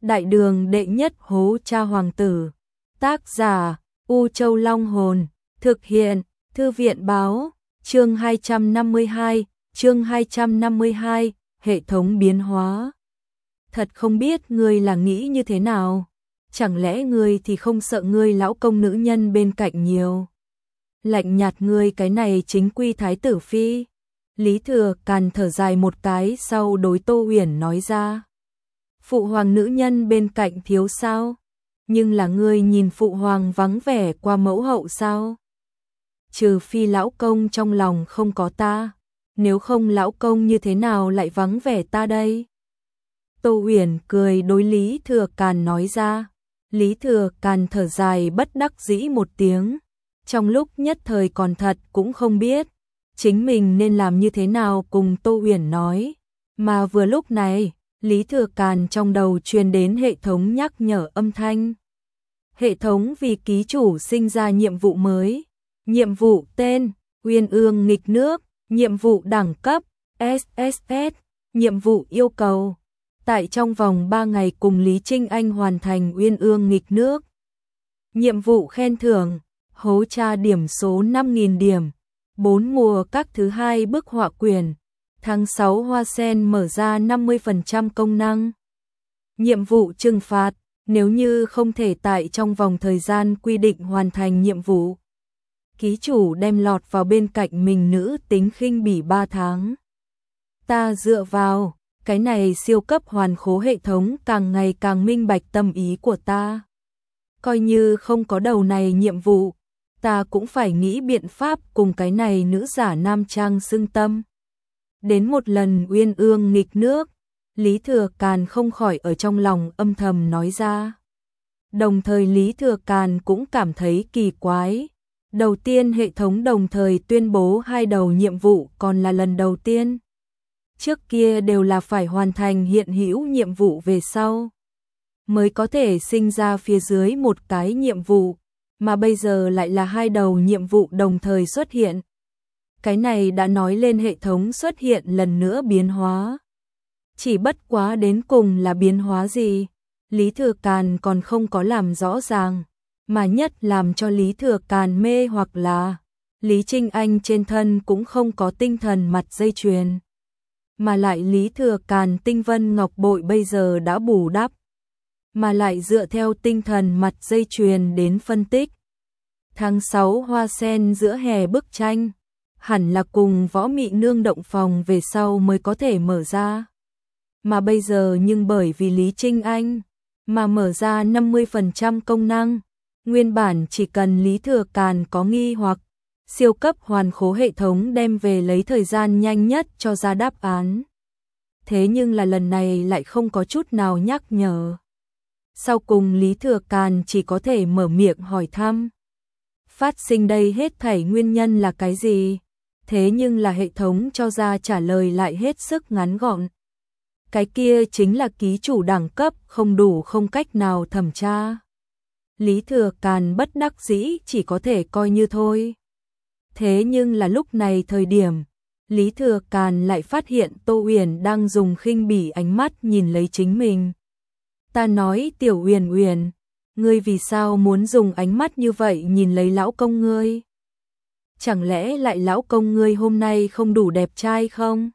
Đại đường đệ nhất hố cha hoàng tử. Tác giả U Châu Long Hồn. Thực hiện Thư viện Báo. Chương 252, hệ thống biến hóa. Thật không biết ngươi là nghĩ như thế nào? Chẳng lẽ ngươi thì không sợ ngươi lão công nữ nhân bên cạnh nhiều? Lạnh nhạt ngươi cái này chính quy thái tử phi. Lý Thừa Càn thở dài một cái sau đối Tô Uyển nói ra. Phụ hoàng nữ nhân bên cạnh thiếu sao? Nhưng là ngươi nhìn phụ hoàng vắng vẻ qua mẫu hậu sao? Trừ phi lão công trong lòng không có ta, nếu không lão công như thế nào lại vắng vẻ ta đây? Tô Uyển cười đối Lý Thừa Càn nói ra. Lý Thừa Càn thở dài bất đắc dĩ một tiếng, trong lúc nhất thời còn thật cũng không biết chính mình nên làm như thế nào cùng Tô Uyển nói, mà vừa lúc này, Lý Thừa Càn trong đầu truyền đến hệ thống nhắc nhở âm thanh. Hệ thống vì ký chủ sinh ra nhiệm vụ mới. Nhiệm vụ tên: Uyên Ương nghịch nước. Nhiệm vụ đẳng cấp: SSS. Nhiệm vụ yêu cầu: tại trong vòng 3 ngày cùng Lý Trinh Anh hoàn thành Uyên Ương nghịch nước. Nhiệm vụ khen thưởng: hố tra điểm số 5.000 điểm, 4 mùa các thứ 2 bức họa quyển. Tháng 6 hoa sen mở ra 50% công năng. Nhiệm vụ trừng phạt: nếu như không thể tại trong vòng thời gian quy định hoàn thành nhiệm vụ, ký chủ đem lọt vào bên cạnh mình nữ tính khinh bỉ 3 tháng. Ta dựa vào cái này siêu cấp hoàn khố hệ thống càng ngày càng minh bạch tâm ý của ta. Coi như không có đầu này nhiệm vụ, ta cũng phải nghĩ biện pháp cùng cái này nữ giả nam trang xưng tâm. Đến một lần Uyên Ương nghịch nước, Lý Thừa Càn không khỏi ở trong lòng âm thầm nói ra. Đồng thời Lý Thừa Càn cũng cảm thấy kỳ quái. Đầu tiên hệ thống đồng thời tuyên bố 2 đầu nhiệm vụ còn là lần đầu tiên. Trước kia đều là phải hoàn thành hiện hữu nhiệm vụ về sau mới có thể sinh ra phía dưới một cái nhiệm vụ, mà bây giờ lại là 2 đầu nhiệm vụ đồng thời xuất hiện. Cái này đã nói lên hệ thống xuất hiện lần nữa biến hóa. Chỉ bất quá đến cùng là biến hóa gì, Lý Thừa Càn còn không có làm rõ ràng, mà nhất làm cho Lý Thừa Càn mê hoặc là Lý Trinh Anh trên thân cũng không có tinh thần mặt dây chuyền, mà lại Lý Thừa Càn tinh vân ngọc bội bây giờ đã bù đắp, mà lại dựa theo tinh thần mặt dây chuyền đến phân tích. Tháng 6 hoa sen giữa hè bức tranh, hẳn là cùng Võ Mị Nương động phòng về sau mới có thể mở ra. Mà bây giờ nhưng bởi vì Lý Trinh Anh mà mở ra 50% công năng, nguyên bản chỉ cần Lý Thừa Càn có nghi hoặc, siêu cấp hoàn khố hệ thống đem về lấy thời gian nhanh nhất cho ra đáp án. Thế nhưng là lần này lại không có chút nào nhắc nhở. Sau cùng Lý Thừa Càn chỉ có thể mở miệng hỏi thăm. Phát sinh đây hết thảy nguyên nhân là cái gì? Thế nhưng là hệ thống cho ra trả lời lại hết sức ngắn gọn. Cái kia chính là ký chủ đẳng cấp không đủ, không cách nào thẩm tra. Lý Thừa Càn bất đắc dĩ chỉ có thể coi như thôi. Thế nhưng là lúc này thời điểm, Lý Thừa Càn lại phát hiện Tô Uyển đang dùng khinh bỉ ánh mắt nhìn lấy chính mình. Ta nói Tiểu Uyển Uyển, ngươi vì sao muốn dùng ánh mắt như vậy nhìn lấy lão công ngươi? Chẳng lẽ lại lão công ngươi hôm nay không đủ đẹp trai không?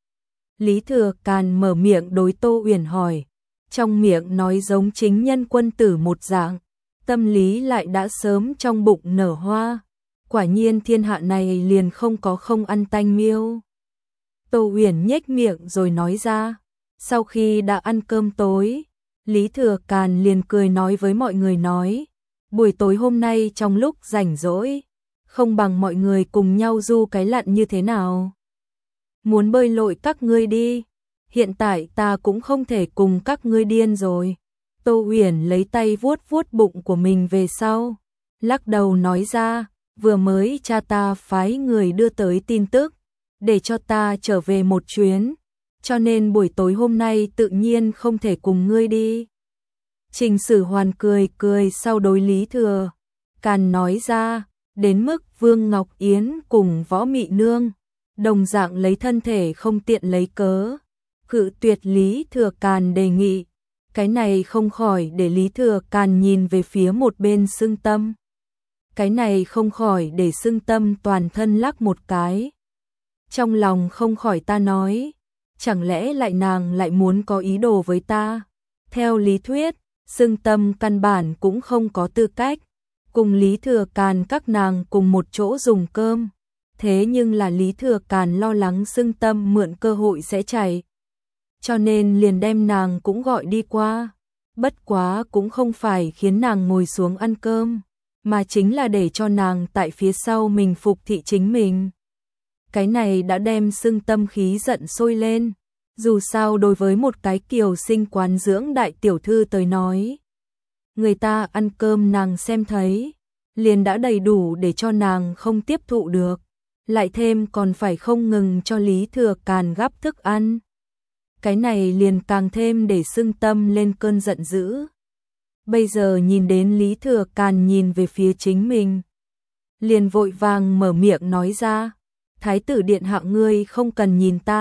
Lý Thừa Càn mở miệng đối Tô Uyển hỏi, trong miệng nói giống chính nhân quân tử một dạng, tâm lý lại đã sớm trong bụng nở hoa. Quả nhiên thiên hạ này liền không có không ăn tanh miêu. Tô Uyển nhếch miệng rồi nói ra. Sau khi đã ăn cơm tối, Lý Thừa Càn liền cười nói với mọi người nói, buổi tối hôm nay trong lúc rảnh rỗi, không bằng mọi người cùng nhau du cái lặn như thế nào? Muốn bơi lội các ngươi đi, hiện tại ta cũng không thể cùng các ngươi điên rồi. Tô Uyển lấy tay vuốt vuốt bụng của mình về sau, lắc đầu nói ra, vừa mới cha ta phái người đưa tới tin tức, để cho ta trở về một chuyến, cho nên buổi tối hôm nay tự nhiên không thể cùng ngươi đi. Trình Sử Hoàn cười cười sau đối Lý Thừa Càn nói ra, đến mức Vương Ngọc Yến cùng Võ Mị Nương đồng dạng lấy thân thể không tiện lấy cớ cự tuyệt Lý Thừa Càn đề nghị. Cái này không khỏi để Lý Thừa Càn nhìn về phía một bên Sương Tâm. Cái này không khỏi để Sương Tâm toàn thân lắc một cái. Trong lòng không khỏi ta nói, chẳng lẽ lại nàng lại muốn có ý đồ với ta? Theo lý thuyết, Sương Tâm căn bản cũng không có tư cách cùng Lý Thừa Càn các nàng cùng một chỗ dùng cơm. Thế nhưng là Lý Thừa Càn lo lắng Sương Tâm mượn cơ hội sẽ chạy, cho nên liền đem nàng cũng gọi đi qua. Bất quá cũng không phải khiến nàng ngồi xuống ăn cơm, mà chính là để cho nàng tại phía sau mình phục thị chính mình. Cái này đã đem Sương Tâm khí giận sôi lên. Dù sao đối với một cái kiều sinh quán dưỡng đại tiểu thư tới nói, người ta ăn cơm nàng xem thấy, liền đã đầy đủ để cho nàng không tiếp thụ được. Lại thêm còn phải không ngừng cho Lý Thừa Càn gắp thức ăn. Cái này liền càng thêm để Sương Tâm lên cơn giận dữ. Bây giờ nhìn đến Lý Thừa Càn nhìn về phía chính mình, liền vội vàng mở miệng nói ra, Thái tử điện hạ ngươi không cần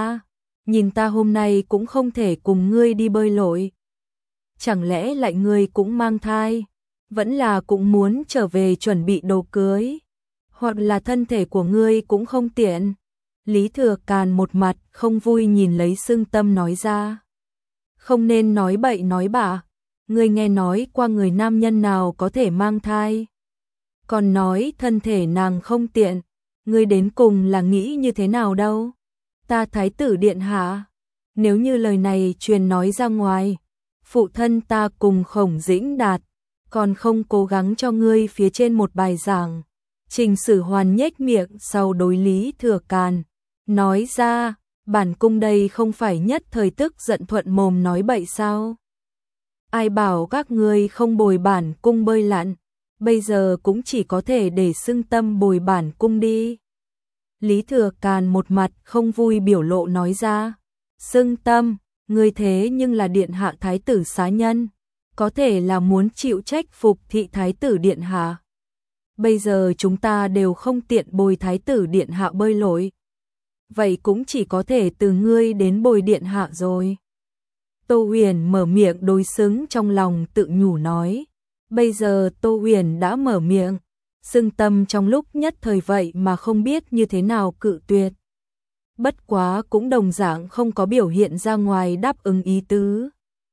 nhìn ta hôm nay cũng không thể cùng ngươi đi bơi lội. Chẳng lẽ lại ngươi cũng mang thai, vẫn là cũng muốn trở về chuẩn bị đồ cưới, hoặc là thân thể của ngươi cũng không tiện. Lý Thừa Càn một mặt không vui nhìn lấy Sương Tâm nói ra, không nên nói bậy nói bạ, ngươi nghe nói qua người nam nhân nào có thể mang thai, còn nói thân thể nàng không tiện, ngươi đến cùng là nghĩ như thế nào đâu? Ta Thái tử điện hạ, nếu như lời này truyền nói ra ngoài, phụ thân ta cùng Khổng Dĩnh Đạt còn không cố gắng cho ngươi phía trên một bài giảng. Trình Sử Hoàn nhếch miệng sau đối Lý Thừa Càn, nói ra, bản cung đây không phải nhất thời tức giận thuận mồm nói bậy sao? Ai bảo các ngươi không bồi bản cung bơi lặn, bây giờ cũng chỉ có thể để Sương Tâm bồi bản cung đi. Lý Thừa Càn một mặt không vui biểu lộ nói ra, Sương Tâm, ngươi thế nhưng là điện hạ thái tử xá nhân, có thể là muốn chịu trách phục thị thái tử điện hạ. Bây giờ chúng ta đều không tiện bồi thái tử điện hạ bơi lội, vậy cũng chỉ có thể từ ngươi đến bồi điện hạ rồi. Tô Huyền mở miệng đối xứng trong lòng tự nhủ nói, bây giờ Tô Huyền đã mở miệng, Sương Tâm trong lúc nhất thời vậy mà không biết như thế nào cự tuyệt. Bất quá cũng đồng dạng không có biểu hiện ra ngoài đáp ứng ý tứ.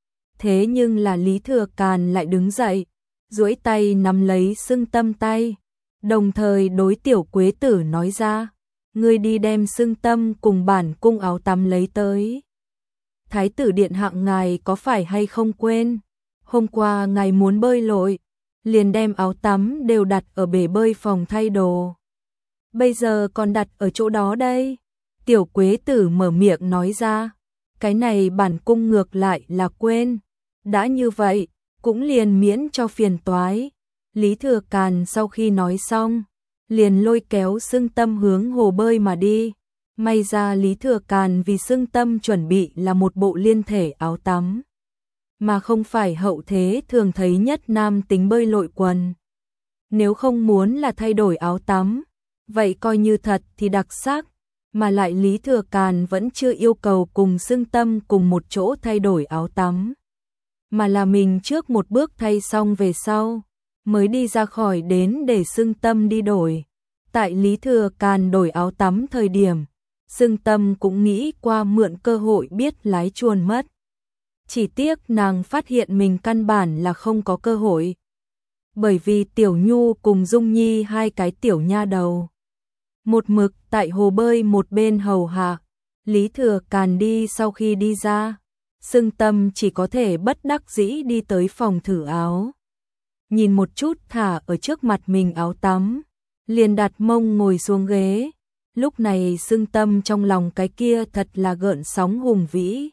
Thế nhưng là Lý Thừa Càn lại đứng dậy, duỗi tay nắm lấy Sương Tâm tay, đồng thời đối Tiểu Quế Tử nói ra, ngươi đi đem Sương Tâm cùng bản cung áo tắm lấy tới. Thái tử điện hạ ngài có phải hay không quên, hôm qua ngài muốn bơi lội, liền đem áo tắm đều đặt ở bể bơi phòng thay đồ. Bây giờ còn đặt ở chỗ đó đây. Tiểu Quế Tử mở miệng nói ra, cái này bản cung ngược lại là quên. Đã như vậy, cũng liền miễn cho phiền toái. Lý Thừa Càn sau khi nói xong, liền lôi kéo Sương Tâm hướng hồ bơi mà đi. May ra Lý Thừa Càn vì Sương Tâm chuẩn bị là một bộ liên thể áo tắm, mà không phải hậu thế thường thấy nhất nam tính bơi lội quần. Nếu không muốn là thay đổi áo tắm, vậy coi như thật thì đặc sắc, mà lại Lý Thừa Càn vẫn chưa yêu cầu cùng Sương Tâm cùng một chỗ thay đổi áo tắm, mà là mình trước một bước thay xong về sau, mới đi ra khỏi đến để Sương Tâm đi đổi. Tại Lý Thừa Càn đổi áo tắm thời điểm, Sương Tâm cũng nghĩ qua mượn cơ hội biết lái chuồn mất. Chỉ tiếc nàng phát hiện mình căn bản là không có cơ hội. Bởi vì Tiểu Nhu cùng Dung Nhi hai cái tiểu nha đầu, một mực tại hồ bơi một bên hầu hạ. Lý Thừa Càn đi sau khi đi ra, Sương Tâm chỉ có thể bất đắc dĩ đi tới phòng thử áo. Nhìn một chút thả ở trước mặt mình áo tắm, liền đặt mông ngồi xuống ghế. Lúc này Sương Tâm trong lòng cái kia thật là gợn sóng hùng vĩ.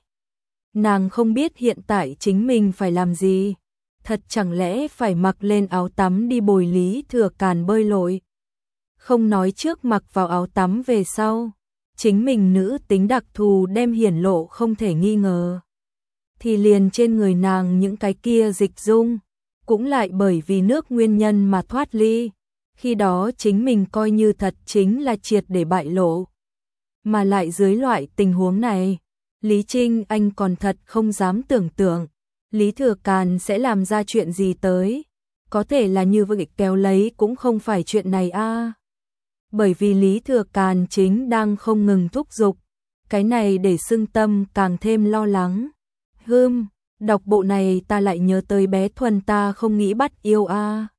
Nàng không biết hiện tại chính mình phải làm gì. Thật chẳng lẽ phải mặc lên áo tắm đi bồi Lý Thừa Càn bơi lội. Không nói trước mặc vào áo tắm về sau, chính mình nữ tính đặc thù đem hiển lộ không thể nghi ngờ. Thì liền trên người nàng những cái kia dịch dung, cũng lại bởi vì nước nguyên nhân mà thoát ly. Khi đó chính mình coi như thật chính là triệt để bại lộ. Mà lại dưới loại tình huống này, Lý Trinh Anh còn thật không dám tưởng tượng, Lý Thừa Càn sẽ làm ra chuyện gì tới? Có thể là như vậy kéo lấy cũng không phải chuyện này a. Bởi vì Lý Thừa Càn chính đang không ngừng thúc giục, cái này để Sưng Tâm càng thêm lo lắng. Đọc bộ này ta lại nhớ tới bé Thuần ta không nghĩ bắt yêu a.